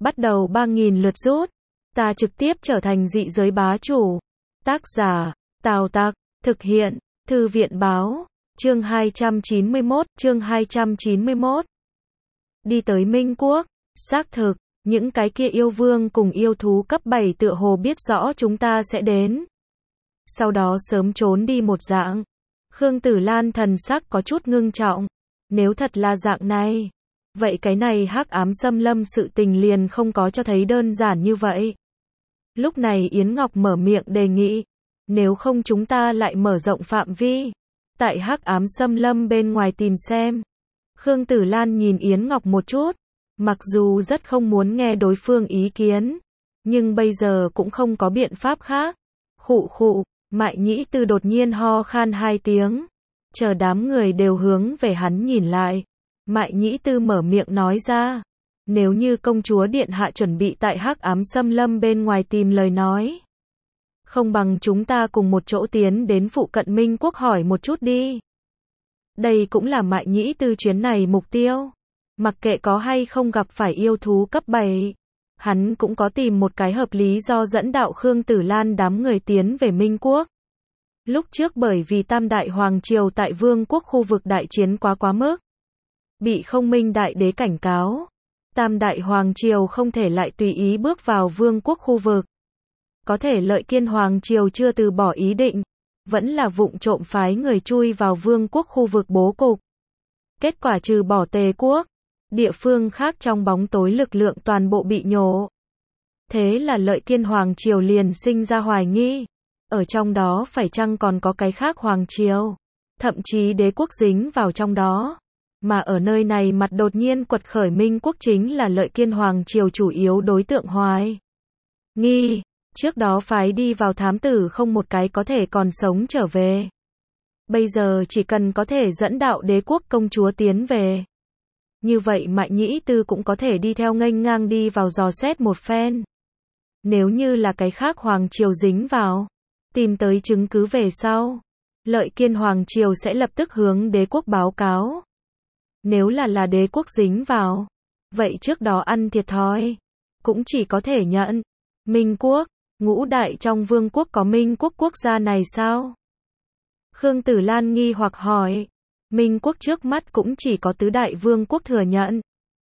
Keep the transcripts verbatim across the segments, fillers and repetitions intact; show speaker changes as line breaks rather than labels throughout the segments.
bắt đầu ba nghìn lượt rút. Ta trực tiếp trở thành dị giới bá chủ. Tác giả, Tào Tặc, thực hiện, Thư viện báo, chương hai trăm chín mươi mốt, chương hai trăm chín mươi mốt. Đi tới Minh Quốc, xác thực, những cái kia yêu vương cùng yêu thú cấp bảy tựa hồ biết rõ chúng ta sẽ đến. Sau đó sớm trốn đi một dạng. Khương Tử Lan thần sắc có chút ngưng trọng. Nếu thật là dạng này, vậy cái này hắc ám xâm lâm sự tình liền không có cho thấy đơn giản như vậy. Lúc này Yến Ngọc mở miệng đề nghị, nếu không chúng ta lại mở rộng phạm vi, tại hắc ám xâm lâm bên ngoài tìm xem. Khương Tử Lan nhìn Yến Ngọc một chút, mặc dù rất không muốn nghe đối phương ý kiến, nhưng bây giờ cũng không có biện pháp khác. Khụ khụ, Mại Nhĩ Tư đột nhiên ho khan hai tiếng, chờ đám người đều hướng về hắn nhìn lại. Mại Nhĩ Tư mở miệng nói ra, nếu như công chúa điện hạ chuẩn bị tại hắc ám xâm lâm bên ngoài tìm lời nói, không bằng chúng ta cùng một chỗ tiến đến phụ cận Minh Quốc hỏi một chút đi. Đây cũng là Mại Nhĩ Tư chuyến này mục tiêu. Mặc kệ có hay không gặp phải yêu thú cấp bảy, hắn cũng có tìm một cái hợp lý do dẫn đạo Khương Tử Lan đám người tiến về Minh Quốc. Lúc trước bởi vì Tam Đại Hoàng Triều tại Vương quốc khu vực đại chiến quá quá mức, bị Không Minh Đại Đế cảnh cáo, Tam Đại Hoàng Triều không thể lại tùy ý bước vào Vương quốc khu vực. Có thể Lợi Kiên Hoàng Triều chưa từ bỏ ý định, vẫn là vụng trộm phái người chui vào Vương quốc khu vực bố cục. Kết quả trừ bỏ Tề quốc, địa phương khác trong bóng tối lực lượng toàn bộ bị nhổ. Thế là Lợi Kiên Hoàng Triều liền sinh ra hoài nghi, ở trong đó phải chăng còn có cái khác Hoàng Triều, thậm chí đế quốc dính vào trong đó. Mà ở nơi này mặt đột nhiên quật khởi Minh Quốc chính là Lợi Kiên Hoàng Triều chủ yếu đối tượng hoài nghi. Trước đó phái đi vào thám tử không một cái có thể còn sống trở về. Bây giờ chỉ cần có thể dẫn đạo đế quốc công chúa tiến về, như vậy Mại Nhĩ Tư cũng có thể đi theo nghênh ngang đi vào dò xét một phen. Nếu như là cái khác Hoàng Triều dính vào, tìm tới chứng cứ về sau, Lợi Kiên Hoàng Triều sẽ lập tức hướng đế quốc báo cáo. Nếu là là đế quốc dính vào, vậy trước đó ăn thiệt thòi, cũng chỉ có thể nhận. Minh Quốc, ngũ đại trong vương quốc có Minh Quốc quốc gia này sao? Khương Tử Lan nghi hoặc hỏi. Minh Quốc trước mắt cũng chỉ có tứ đại vương quốc thừa nhận.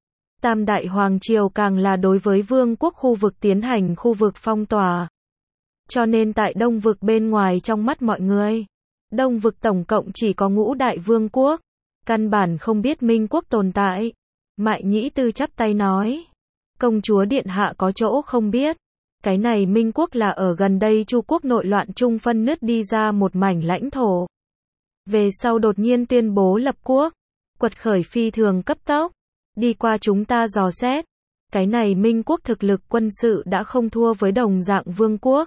Tam Đại Hoàng Triều càng là đối với vương quốc khu vực tiến hành khu vực phong tỏa. Cho nên tại Đông vực bên ngoài trong mắt mọi người, Đông vực tổng cộng chỉ có ngũ đại vương quốc, căn bản không biết Minh Quốc tồn tại. Mại Nhĩ Tư chắp tay nói, công chúa điện hạ có chỗ không biết, cái này Minh Quốc là ở gần đây Chu quốc nội loạn trung phân nứt đi ra một mảnh lãnh thổ. Về sau đột nhiên tuyên bố lập quốc, quật khởi phi thường cấp tốc, đi qua chúng ta dò xét, cái này Minh Quốc thực lực quân sự đã không thua với đồng dạng vương quốc.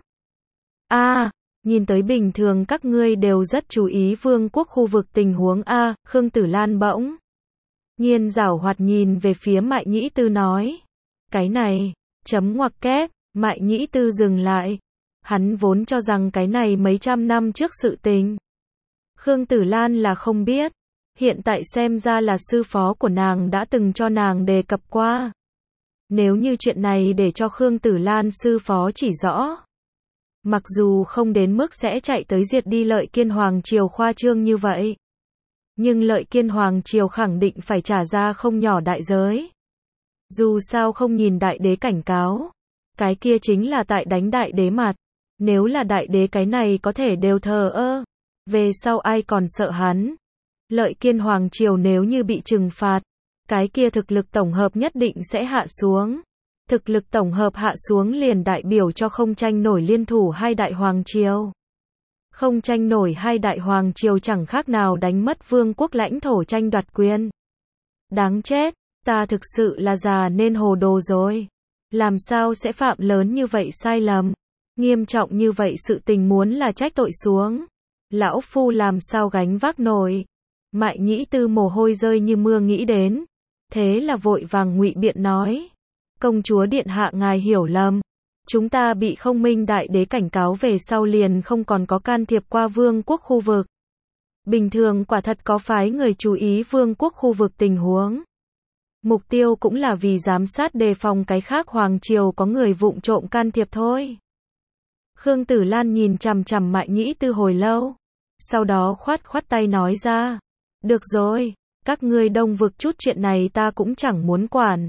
A, à, nhìn tới bình thường các ngươi đều rất chú ý vương quốc khu vực tình huống A. À, Khương Tử Lan bỗng nhiên giảo hoạt nhìn về phía Mại Nhĩ Tư nói, cái này, chấm ngoặc kép. Mại Nhĩ Tư dừng lại, hắn vốn cho rằng cái này mấy trăm năm trước sự tình, Khương Tử Lan là không biết, hiện tại xem ra là sư phó của nàng đã từng cho nàng đề cập qua. Nếu như chuyện này để cho Khương Tử Lan sư phó chỉ rõ, mặc dù không đến mức sẽ chạy tới diệt đi Lợi Kiên Hoàng Triều khoa trương như vậy, nhưng Lợi Kiên Hoàng Triều khẳng định phải trả ra không nhỏ đại giới. Dù sao không nhìn đại đế cảnh cáo, cái kia chính là tại đánh đại đế mặt. Nếu là đại đế cái này có thể đều thờ ơ, về sau ai còn sợ hắn. Lợi Kiên Hoàng Triều nếu như bị trừng phạt, cái kia thực lực tổng hợp nhất định sẽ hạ xuống. Thực lực tổng hợp hạ xuống liền đại biểu cho không tranh nổi liên thủ hai đại Hoàng Triều. Không tranh nổi hai đại Hoàng Triều chẳng khác nào đánh mất vương quốc lãnh thổ tranh đoạt quyền. Đáng chết, ta thực sự là già nên hồ đồ rồi. Làm sao sẽ phạm lớn như vậy sai lầm, nghiêm trọng như vậy sự tình muốn là trách tội xuống, lão phu làm sao gánh vác nổi. Mại Nhĩ Tư mồ hôi rơi như mưa nghĩ đến, thế là vội vàng ngụy biện nói, công chúa điện hạ ngài hiểu lầm, chúng ta bị Không Minh Đại Đế cảnh cáo về sau liền không còn có can thiệp qua vương quốc khu vực. Bình thường quả thật có phái người chú ý vương quốc khu vực tình huống, Mục tiêu cũng là vì giám sát đề phòng cái khác hoàng triều có người vụng trộm can thiệp thôi. Khương Tử Lan nhìn chằm chằm Mại Nhĩ Tư hồi lâu, sau đó khoát khoát tay nói ra, được rồi, các ngươi Đông Vực chút chuyện này ta cũng chẳng muốn quản.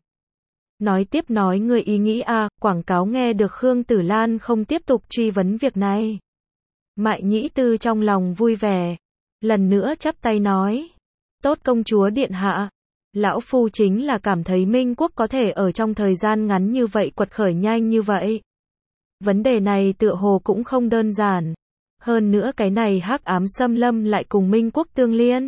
Nói tiếp nói ngươi ý nghĩ à, quảng cáo nghe được Khương Tử Lan không tiếp tục truy vấn việc này. Mại Nhĩ Tư trong lòng vui vẻ, lần nữa chắp tay nói, tốt công chúa điện hạ, lão phu chính là cảm thấy Minh quốc có thể ở trong thời gian ngắn như vậy quật khởi nhanh như vậy. Vấn đề này tựa hồ cũng không đơn giản. Hơn nữa cái này Hắc Ám Xâm Lâm lại cùng Minh quốc tương liên.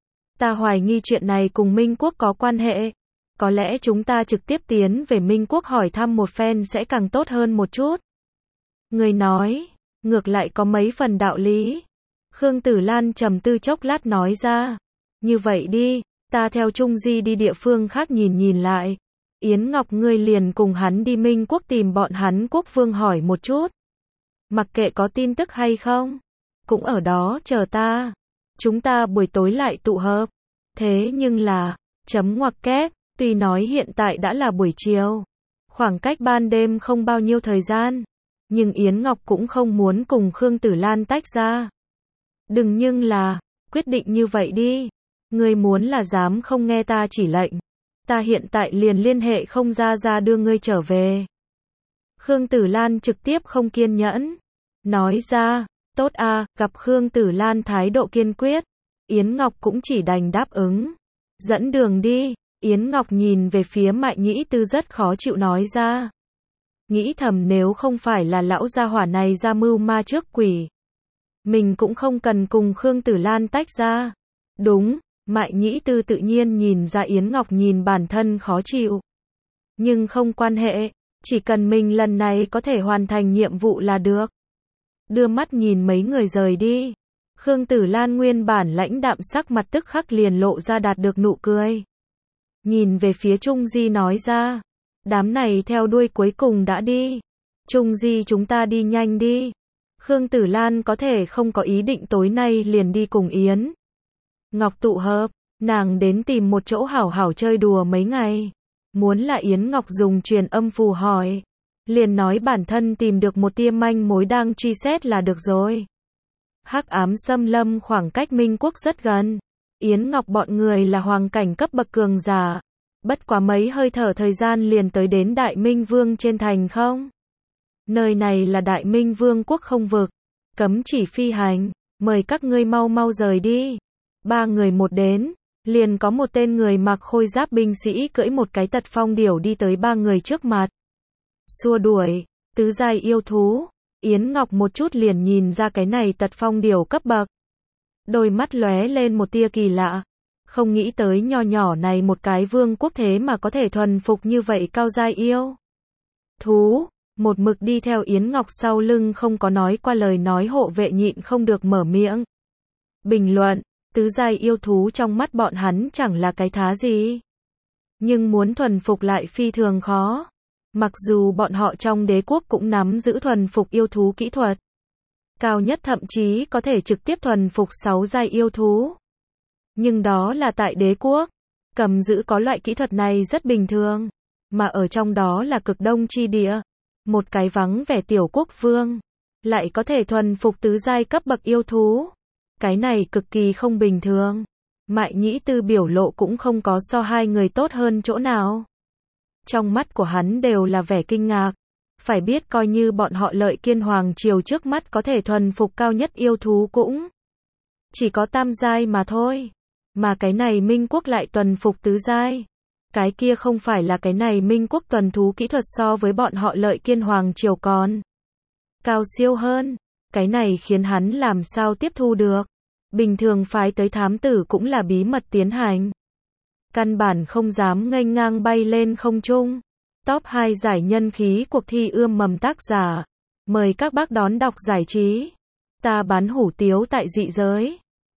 Ta hoài nghi chuyện này cùng Minh quốc có quan hệ. Có lẽ chúng ta trực tiếp tiến về Minh quốc hỏi thăm một phen sẽ càng tốt hơn một chút. Người nói, ngược lại có mấy phần đạo lý. Khương Tử Lan trầm tư chốc lát nói ra, như vậy đi, ta theo Trung Di đi địa phương khác nhìn nhìn lại. Yến Ngọc ngươi liền cùng hắn đi Minh quốc tìm bọn hắn quốc vương hỏi một chút. Mặc kệ có tin tức hay không, cũng ở đó chờ ta. Chúng ta buổi tối lại tụ hợp. Thế nhưng là, chấm ngoặc kép, tuy nói hiện tại đã là buổi chiều, khoảng cách ban đêm không bao nhiêu thời gian, nhưng Yến Ngọc cũng không muốn cùng Khương Tử Lan tách ra. Đừng nhưng là, quyết định như vậy đi. Ngươi muốn là dám không nghe ta chỉ lệnh. Ta hiện tại liền liên hệ không ra ra đưa ngươi trở về. Khương Tử Lan trực tiếp không kiên nhẫn. Nói ra, tốt a, gặp Khương Tử Lan thái độ kiên quyết. Yến Ngọc cũng chỉ đành đáp ứng. Dẫn đường đi, Yến Ngọc nhìn về phía Mại Nhĩ Tư rất khó chịu nói ra. Nghĩ thầm nếu không phải là lão gia hỏa này ra mưu ma trước quỷ. Mình cũng không cần cùng Khương Tử Lan tách ra. Đúng. Mại Nhĩ Tư tự nhiên nhìn ra Yến Ngọc nhìn bản thân khó chịu. Nhưng không quan hệ, chỉ cần mình lần này có thể hoàn thành nhiệm vụ là được. Đưa mắt nhìn mấy người rời đi. Khương Tử Lan nguyên bản lãnh đạm sắc mặt tức khắc liền lộ ra đạt được nụ cười. Nhìn về phía Trung Di nói ra, đám này theo đuôi cuối cùng đã đi. Trung Di chúng ta đi nhanh đi. Khương Tử Lan có thể không có ý định tối nay liền đi cùng Yến Ngọc tụ hợp, nàng đến tìm một chỗ hảo hảo chơi đùa mấy ngày. Muốn là Yến Ngọc dùng truyền âm phù hỏi, liền nói bản thân tìm được một tia manh mối đang truy xét là được rồi. Hắc Ám Xâm Lâm khoảng cách Minh quốc rất gần. Yến Ngọc bọn người là hoàng cảnh cấp bậc cường giả. Bất quá mấy hơi thở thời gian liền tới đến Đại Minh Vương trên thành không. Nơi này là Đại Minh Vương quốc không vực. Cấm chỉ phi hành. Mời các ngươi mau mau rời đi. Ba người một đến, liền có một tên người mặc khôi giáp binh sĩ cưỡi một cái tật phong điểu đi tới ba người trước mặt. Xua đuổi, tứ giai yêu thú. Yến Ngọc một chút liền nhìn ra cái này tật phong điểu cấp bậc. Đôi mắt lóe lên một tia kỳ lạ. Không nghĩ tới nho nhỏ này một cái vương quốc thế mà có thể thuần phục như vậy cao giai yêu thú. Một mực đi theo Yến Ngọc sau lưng không có nói qua lời nói hộ vệ nhịn không được mở miệng. Bình luận. Tứ giai yêu thú trong mắt bọn hắn chẳng là cái thá gì. Nhưng muốn thuần phục lại phi thường khó. Mặc dù bọn họ trong đế quốc cũng nắm giữ thuần phục yêu thú kỹ thuật. Cao nhất thậm chí có thể trực tiếp thuần phục sáu giai yêu thú. Nhưng đó là tại đế quốc. Cầm giữ có loại kỹ thuật này rất bình thường. Mà ở trong đó là cực đông chi địa. Một cái vắng vẻ tiểu quốc vương. Lại có thể thuần phục tứ giai cấp bậc yêu thú. Cái này cực kỳ không bình thường. Mại Nhĩ Tư biểu lộ cũng không có so hai người tốt hơn chỗ nào. Trong mắt của hắn đều là vẻ kinh ngạc. Phải biết coi như bọn họ Lợi Kiên Hoàng triều trước mắt có thể thuần phục cao nhất yêu thú cũng chỉ có tam giai mà thôi. Mà cái này Minh quốc lại thuần phục tứ giai. Cái kia không phải là cái này Minh quốc thuần thú kỹ thuật so với bọn họ Lợi Kiên Hoàng triều còn cao siêu hơn. Cái này khiến hắn làm sao tiếp thu được. Bình thường phái tới thám tử cũng là bí mật tiến hành. Căn bản không dám nghênh ngang bay lên không trung. Top hai giải nhân khí cuộc thi ươm mầm tác giả. Mời các bác đón đọc giải trí. Ta bán hủ tiếu tại dị giới.